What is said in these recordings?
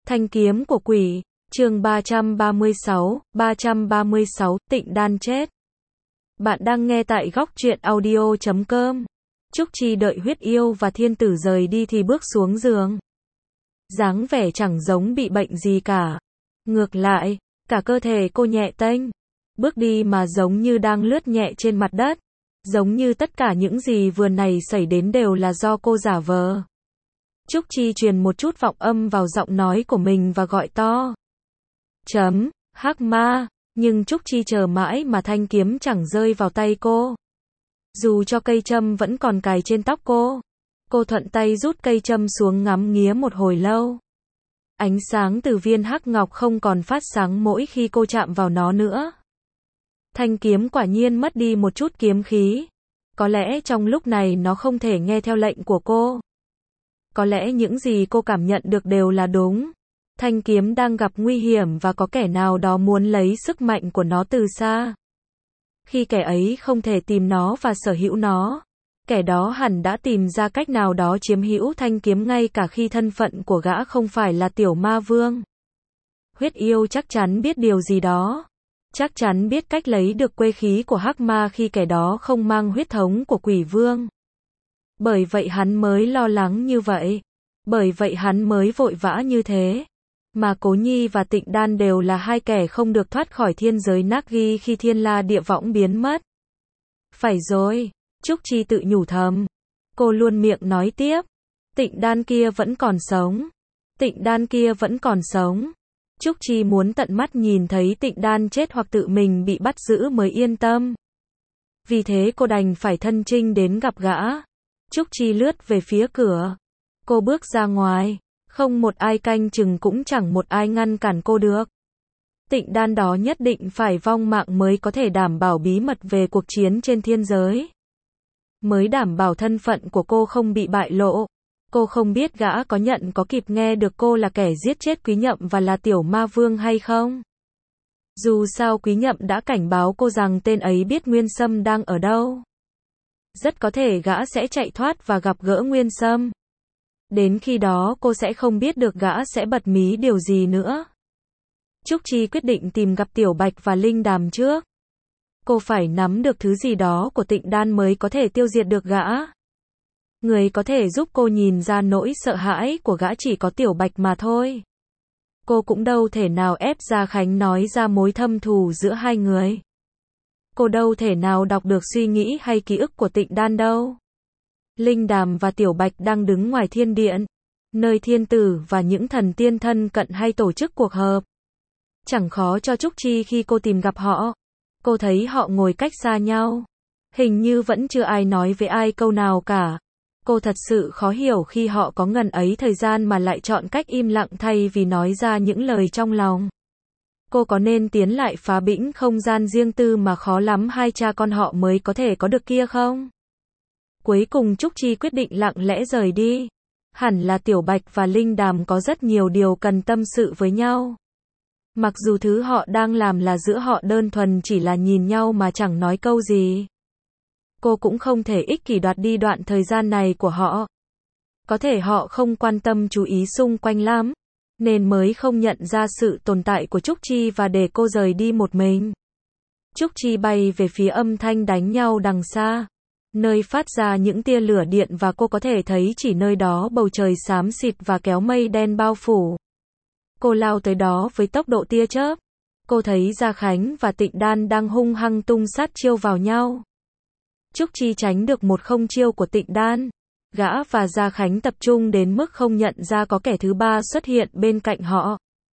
Thanh kiếm của quỷ, chương 336, Tịnh Đan chết. Bạn đang nghe tại góc truyện audio.com. Trúc Chi đợi Huyết Yêu và Thiên Tử rời đi thì bước xuống giường. Dáng vẻ chẳng giống bị bệnh gì cả. Ngược lại, cả cơ thể cô nhẹ tênh. Bước đi mà giống như đang lướt nhẹ trên mặt đất. Giống như tất cả những gì vừa này xảy đến đều là do cô giả vờ. Trúc Chi truyền một chút vọng âm vào giọng nói của mình và gọi to. Hắc ma, nhưng Trúc Chi chờ mãi mà thanh kiếm chẳng rơi vào tay cô. Dù cho cây châm vẫn còn cài trên tóc cô. Cô thuận tay rút cây châm xuống ngắm nghía một hồi lâu. Ánh sáng từ viên hắc ngọc không còn phát sáng mỗi khi cô chạm vào nó nữa. Thanh kiếm quả nhiên mất đi một chút kiếm khí. Có lẽ trong lúc này nó không thể nghe theo lệnh của cô. Có lẽ những gì cô cảm nhận được đều là đúng. Thanh kiếm đang gặp nguy hiểm và có kẻ nào đó muốn lấy sức mạnh của nó từ xa. Khi kẻ ấy không thể tìm nó và sở hữu nó, kẻ đó hẳn đã tìm ra cách nào đó chiếm hữu thanh kiếm ngay cả khi thân phận của gã không phải là tiểu ma vương. Huyết Yêu chắc chắn biết điều gì đó. Chắc chắn biết cách lấy được quê khí của hắc ma khi kẻ đó không mang huyết thống của quỷ vương. Bởi vậy hắn mới lo lắng như vậy. Bởi vậy hắn mới vội vã như thế. Mà Cố Nhi và Tịnh Đan đều là hai kẻ không được thoát khỏi thiên giới Nagi khi thiên la địa võng biến mất. Phải rồi, Trúc Chi tự nhủ thầm. Cô luôn miệng nói tiếp. Tịnh Đan kia vẫn còn sống. Tịnh Đan kia vẫn còn sống. Trúc Chi muốn tận mắt nhìn thấy Tịnh Đan chết hoặc tự mình bị bắt giữ mới yên tâm. Vì thế cô đành phải thân chinh đến gặp gã. Trúc Chi lướt về phía cửa. Cô bước ra ngoài. Không một ai canh chừng cũng chẳng một ai ngăn cản cô được. Tịnh Đan đó nhất định phải vong mạng mới có thể đảm bảo bí mật về cuộc chiến trên thiên giới. Mới đảm bảo thân phận của cô không bị bại lộ. Cô không biết gã có kịp nghe được cô là kẻ giết chết Quý Nhậm và là tiểu ma vương hay không. Dù sao Quý Nhậm đã cảnh báo cô rằng tên ấy biết Nguyên Sâm đang ở đâu. Rất có thể gã sẽ chạy thoát và gặp gỡ Nguyên Sâm. Đến khi đó cô sẽ không biết được gã sẽ bật mí điều gì nữa. Trúc Chi quyết định tìm gặp Tiểu Bạch và Linh Đàm trước. Cô phải nắm được thứ gì đó của Tịnh Đan mới có thể tiêu diệt được gã. Người có thể giúp cô nhìn ra nỗi sợ hãi của gã chỉ có Tiểu Bạch mà thôi. Cô cũng đâu thể nào ép Gia Khánh nói ra mối thâm thù giữa hai người. Cô đâu thể nào đọc được suy nghĩ hay ký ức của Tịnh Đan đâu. Linh Đàm và Tiểu Bạch đang đứng ngoài thiên điện, nơi thiên tử và những thần tiên thân cận hay tổ chức cuộc họp. Chẳng khó cho Trúc Chi khi cô tìm gặp họ. Cô thấy họ ngồi cách xa nhau. Hình như vẫn chưa ai nói với ai câu nào cả. Cô thật sự khó hiểu khi họ có ngần ấy thời gian mà lại chọn cách im lặng thay vì nói ra những lời trong lòng. Cô có nên tiến lại phá bĩnh không gian riêng tư mà khó lắm hai cha con họ mới có thể có được kia không? Cuối cùng Trúc Chi quyết định lặng lẽ rời đi. Hẳn là Tiểu Bạch và Linh Đàm có rất nhiều điều cần tâm sự với nhau. Mặc dù thứ họ đang làm là giữa họ đơn thuần chỉ là nhìn nhau mà chẳng nói câu gì. Cô cũng không thể ích kỷ đoạt đi đoạn thời gian này của họ. Có thể họ không quan tâm chú ý xung quanh lắm, nên mới không nhận ra sự tồn tại của Trúc Chi và để cô rời đi một mình. Trúc Chi bay về phía âm thanh đánh nhau đằng xa. Nơi phát ra những tia lửa điện và cô có thể thấy chỉ nơi đó bầu trời xám xịt và kéo mây đen bao phủ. Cô lao tới đó với tốc độ tia chớp. Cô thấy Gia Khánh và Tịnh Đan đang hung hăng tung sát chiêu vào nhau. Trúc Chi tránh được một không chiêu của Tịnh Đan. Gã và Gia Khánh tập trung đến mức không nhận ra có kẻ thứ ba xuất hiện bên cạnh họ.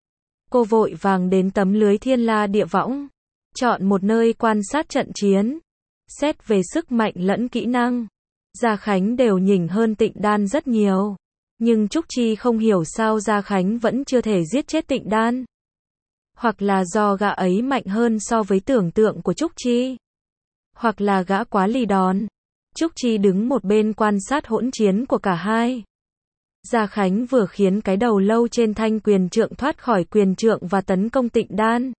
Cô vội vàng đến tấm lưới thiên la địa võng. Chọn một nơi quan sát trận chiến. Xét về sức mạnh lẫn kỹ năng, Gia Khánh đều nhỉnh hơn Tịnh Đan rất nhiều. Nhưng Trúc Chi không hiểu sao Gia Khánh vẫn chưa thể giết chết Tịnh Đan. Hoặc là do gã ấy mạnh hơn so với tưởng tượng của Trúc Chi. Hoặc là gã quá lì đòn. Trúc Chi đứng một bên quan sát hỗn chiến của cả hai. Gia Khánh vừa khiến cái đầu lâu trên thanh quyền trượng thoát khỏi quyền trượng và tấn công Tịnh Đan.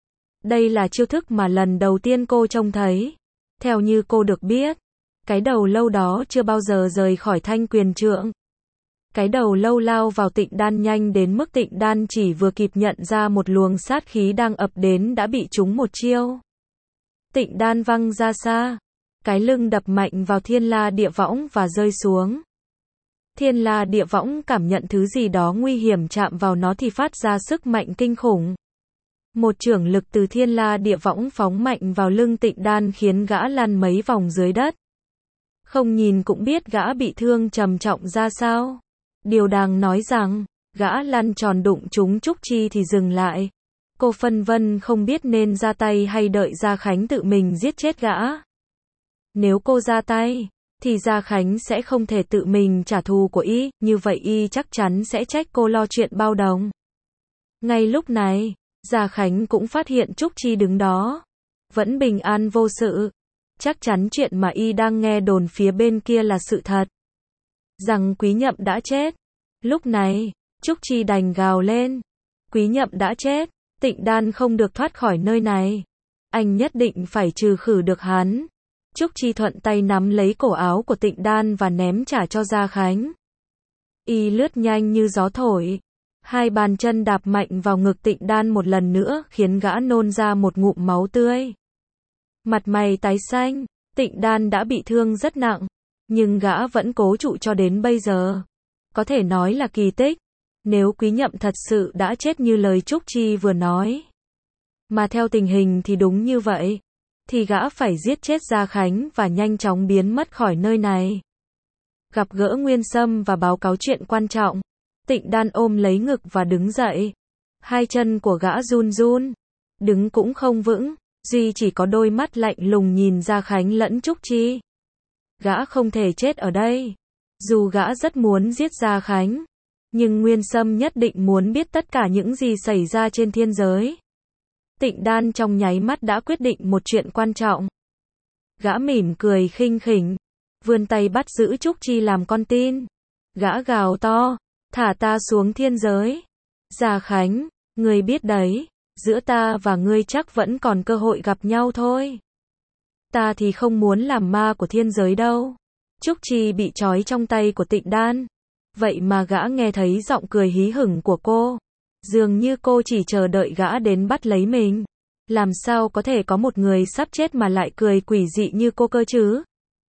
Đây là chiêu thức mà lần đầu tiên cô trông thấy. Theo như cô được biết, cái đầu lâu đó chưa bao giờ rời khỏi thanh quyền trượng. Cái đầu lâu lao vào Tịnh Đan nhanh đến mức Tịnh Đan chỉ vừa kịp nhận ra một luồng sát khí đang ập đến đã bị trúng một chiêu. Tịnh Đan văng ra xa. Cái lưng đập mạnh vào Thiên La Địa Võng và rơi xuống. Thiên La Địa Võng cảm nhận thứ gì đó nguy hiểm chạm vào nó thì phát ra sức mạnh kinh khủng. Một chưởng lực từ Thiên La Địa Võng phóng mạnh vào lưng Tịnh Đan khiến gã lăn mấy vòng dưới đất. Không nhìn cũng biết gã bị thương trầm trọng ra sao. Điều đáng nói rằng, gã lăn tròn đụng trúng Trúc Chi thì dừng lại. Cô phân vân không biết nên ra tay hay đợi Gia Khánh tự mình giết chết gã. Nếu cô ra tay, thì Gia Khánh sẽ không thể tự mình trả thù của y, như vậy y chắc chắn sẽ trách cô lo chuyện bao đồng. Ngay lúc này, Gia Khánh cũng phát hiện Trúc Chi đứng đó, vẫn bình an vô sự. Chắc chắn chuyện mà y đang nghe đồn phía bên kia là sự thật. Rằng Quý Nhậm đã chết. Lúc này, Trúc Chi đành gào lên. Quý Nhậm đã chết, Tịnh Đan không được thoát khỏi nơi này. Anh nhất định phải trừ khử được hắn. Trúc Chi thuận tay nắm lấy cổ áo của Tịnh Đan và ném trả cho Gia Khánh. Y lướt nhanh như gió thổi. Hai bàn chân đạp mạnh vào ngực Tịnh Đan một lần nữa khiến gã nôn ra một ngụm máu tươi. Mặt mày tái xanh, Tịnh Đan đã bị thương rất nặng, nhưng gã vẫn cố trụ cho đến bây giờ. Có thể nói là kỳ tích, nếu Quý Nhậm thật sự đã chết như lời Trúc Chi vừa nói. Mà theo tình hình thì đúng như vậy, thì gã phải giết chết Gia Khánh và nhanh chóng biến mất khỏi nơi này. Gặp gỡ Nguyên Sâm và báo cáo chuyện quan trọng, Tịnh Đan ôm lấy ngực và đứng dậy. Hai chân của gã run run, đứng cũng không vững. Duy chỉ có đôi mắt lạnh lùng nhìn Gia Khánh lẫn Trúc Chi. Gã không thể chết ở đây. Dù gã rất muốn giết Gia Khánh, nhưng Nguyên Sâm nhất định muốn biết tất cả những gì xảy ra trên thiên giới. Tịnh Đan trong nháy mắt đã quyết định một chuyện quan trọng. Gã mỉm cười khinh khỉnh, vươn tay bắt giữ Trúc Chi làm con tin. Gã gào to, thả ta xuống thiên giới. Gia Khánh, ngươi biết đấy. Giữa ta và ngươi chắc vẫn còn cơ hội gặp nhau thôi. Ta thì không muốn làm ma của thiên giới đâu. Trúc Chi bị trói trong tay của Tịnh Đan. Vậy mà gã nghe thấy giọng cười hí hửng của cô. Dường như cô chỉ chờ đợi gã đến bắt lấy mình. Làm sao có thể có một người sắp chết mà lại cười quỷ dị như cô cơ chứ?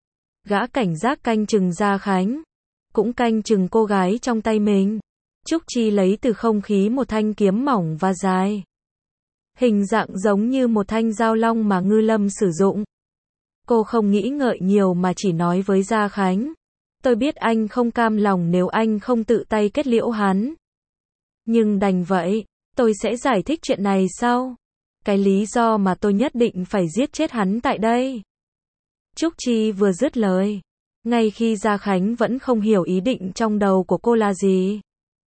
Gã cảnh giác canh chừng Gia Khánh, cũng canh chừng cô gái trong tay mình. Trúc Chi lấy từ không khí một thanh kiếm mỏng và dài. Hình dạng giống như một thanh dao long mà Ngư Lâm sử dụng. Cô không nghĩ ngợi nhiều mà chỉ nói với Gia Khánh. Tôi biết anh không cam lòng nếu anh không tự tay kết liễu hắn. Nhưng đành vậy, tôi sẽ giải thích chuyện này sau. Cái lý do mà tôi nhất định phải giết chết hắn tại đây. Trúc Chi vừa dứt lời, ngay khi Gia Khánh vẫn không hiểu ý định trong đầu của cô là gì.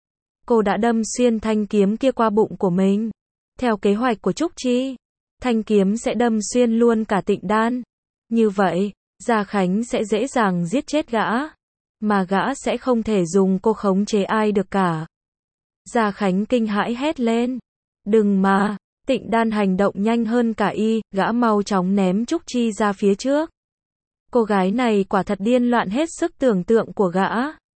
Cô đã đâm xuyên thanh kiếm kia qua bụng của mình. Theo kế hoạch của Trúc Chi, thanh kiếm sẽ đâm xuyên luôn cả Tịnh Đan. Như vậy, Gia Khánh sẽ dễ dàng giết chết gã, mà gã sẽ không thể dùng cô khống chế ai được cả. Gia Khánh kinh hãi hét lên. Đừng mà, Tịnh Đan hành động nhanh hơn cả y, gã mau chóng ném Trúc Chi ra phía trước. Cô gái này quả thật điên loạn hết sức tưởng tượng của gã.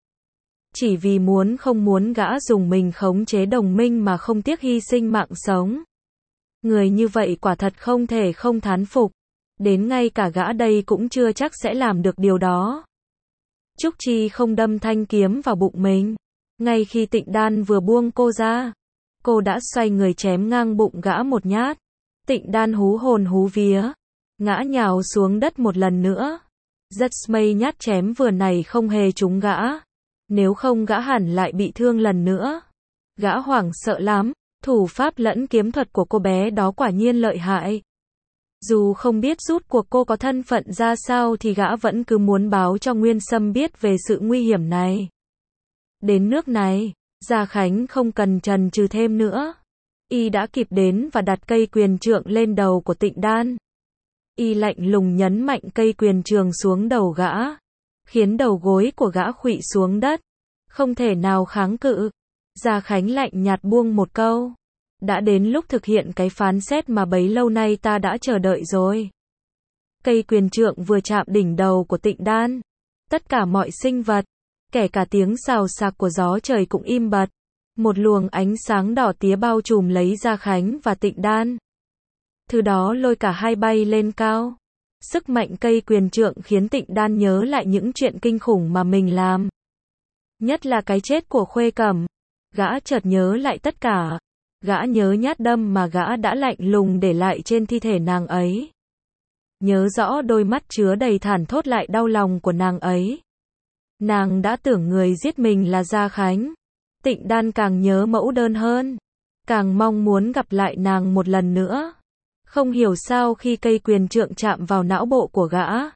Chỉ vì không muốn gã dùng mình khống chế đồng minh mà không tiếc hy sinh mạng sống. Người như vậy quả thật không thể không thán phục. Đến ngay cả gã đây cũng chưa chắc sẽ làm được điều đó. Trúc Chi không đâm thanh kiếm vào bụng mình. Ngay khi Tịnh Đan vừa buông cô ra, cô đã xoay người chém ngang bụng gã một nhát. Tịnh Đan hú hồn hú vía, ngã nhào xuống đất một lần nữa. Rất may nhát chém vừa này không hề trúng gã. Nếu không gã hẳn lại bị thương lần nữa. Gã hoảng sợ lắm, thủ pháp lẫn kiếm thuật của cô bé đó quả nhiên lợi hại. Dù không biết rút cuộc cô có thân phận ra sao thì gã vẫn cứ muốn báo cho Nguyên Sâm biết về sự nguy hiểm này. Đến nước này, Gia Khánh không cần chần chừ thêm nữa. Y đã kịp đến và đặt cây quyền trượng lên đầu của Tịnh Đan. Y lạnh lùng nhấn mạnh cây quyền trường xuống đầu gã, khiến đầu gối của gã khuỵu xuống đất, không thể nào kháng cự. Gia Khánh lạnh nhạt buông một câu. Đã đến lúc thực hiện cái phán xét mà bấy lâu nay ta đã chờ đợi rồi. Cây quyền trượng vừa chạm đỉnh đầu của Tịnh Đan. Tất cả mọi sinh vật, Kể cả tiếng xào xạc của gió trời cũng im bặt. Một luồng ánh sáng đỏ tía bao trùm lấy Gia Khánh và Tịnh Đan. Thứ đó lôi cả hai bay lên cao. Sức mạnh cây quyền trượng khiến Tịnh Đan nhớ lại những chuyện kinh khủng mà mình làm. Nhất là cái chết của Khuê Cẩm. Gã chợt nhớ lại tất cả. Gã nhớ nhát đâm mà gã đã lạnh lùng để lại trên thi thể nàng ấy. Nhớ rõ đôi mắt chứa đầy thản thốt lại đau lòng của nàng ấy. Nàng đã tưởng người giết mình là Gia Khánh. Tịnh Đan càng nhớ mẫu đơn hơn. Càng mong muốn gặp lại nàng một lần nữa. Không hiểu sao khi cây quyền trượng chạm vào não bộ của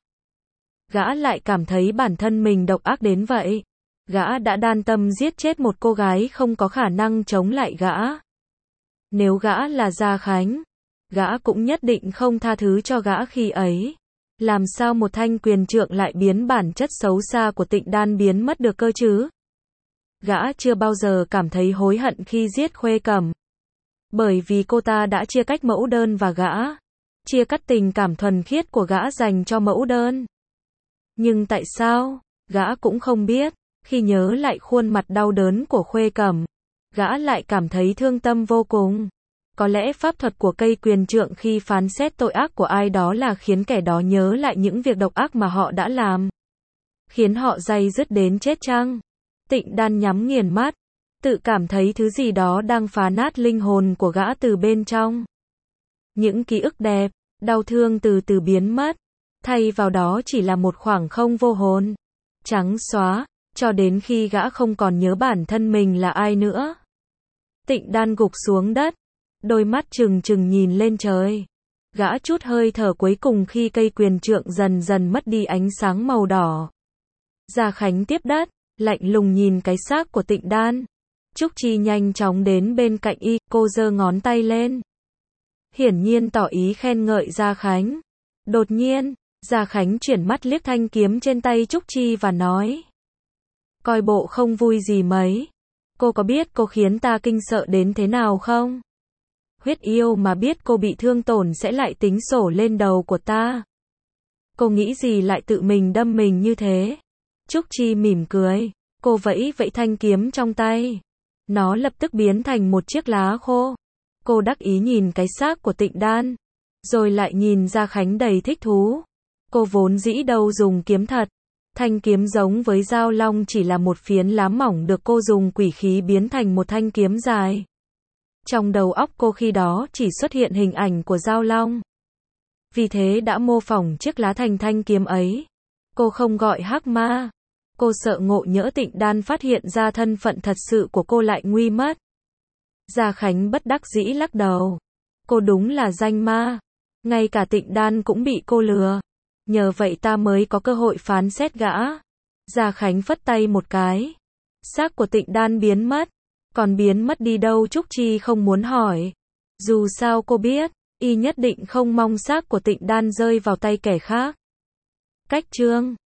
gã lại cảm thấy bản thân mình độc ác đến vậy. Gã đã đan tâm giết chết một cô gái không có khả năng chống lại gã. Nếu gã là Gia Khánh, gã cũng nhất định không tha thứ cho gã khi ấy. Làm sao một thanh quyền trượng lại biến bản chất xấu xa của Tịnh Đan biến mất được cơ chứ? Gã chưa bao giờ cảm thấy hối hận khi giết Khuê Cẩm. Bởi vì cô ta đã chia cách mẫu đơn và gã. Chia cắt tình cảm thuần khiết của gã dành cho mẫu đơn. Nhưng tại sao? Gã cũng không biết. Khi nhớ lại khuôn mặt đau đớn của Khuê Cẩm, gã lại cảm thấy thương tâm vô cùng. Có lẽ pháp thuật của cây quyền trượng khi phán xét tội ác của ai đó là khiến kẻ đó nhớ lại những việc độc ác mà họ đã làm. Khiến họ day dứt đến chết chăng? Tịnh Đan nhắm nghiền mắt, tự cảm thấy thứ gì đó đang phá nát linh hồn của gã từ bên trong. Những ký ức đẹp, đau thương từ từ biến mất, thay vào đó chỉ là một khoảng không vô hồn, trắng xóa, cho đến khi gã không còn nhớ bản thân mình là ai nữa. Tịnh Đan gục xuống đất, đôi mắt trừng trừng nhìn lên trời. Gã chút hơi thở cuối cùng khi cây quyền trượng dần dần mất đi ánh sáng màu đỏ. Gia Khánh tiếp đất, lạnh lùng nhìn cái xác của Tịnh Đan. Trúc Chi nhanh chóng đến bên cạnh y, cô giơ ngón tay lên. Hiển nhiên tỏ ý khen ngợi Gia Khánh. Đột nhiên, Gia Khánh chuyển mắt liếc thanh kiếm trên tay Trúc Chi và nói. Coi bộ không vui gì mấy. Cô có biết cô khiến ta kinh sợ đến thế nào không? Huyết yêu mà biết cô bị thương tổn sẽ lại tính sổ lên đầu của ta. Cô nghĩ gì lại tự mình đâm mình như thế? Trúc Chi mỉm cười. Cô vẫy vẫy thanh kiếm trong tay. Nó lập tức biến thành một chiếc lá khô. Cô đắc ý nhìn cái xác của Tịnh Đan. Rồi lại nhìn Gia Khánh đầy thích thú. Cô vốn dĩ đâu dùng kiếm thật. Thanh kiếm giống với dao long chỉ là một phiến lá mỏng được cô dùng quỷ khí biến thành một thanh kiếm dài. Trong đầu óc cô khi đó chỉ xuất hiện hình ảnh của dao long. Vì thế đã mô phỏng chiếc lá thành thanh kiếm ấy. Cô không gọi hắc ma. Cô sợ ngộ nhỡ Tịnh Đan phát hiện ra thân phận thật sự của cô lại nguy mất. Gia Khánh bất đắc dĩ lắc đầu. Cô đúng là danh ma. Ngay cả Tịnh Đan cũng bị cô lừa. Nhờ vậy ta mới có cơ hội phán xét gã. Gia Khánh phất tay một cái. Xác của Tịnh Đan biến mất. Còn biến mất đi đâu Trúc Chi không muốn hỏi. Dù sao cô biết, y nhất định không mong xác của Tịnh Đan rơi vào tay kẻ khác. Cách chương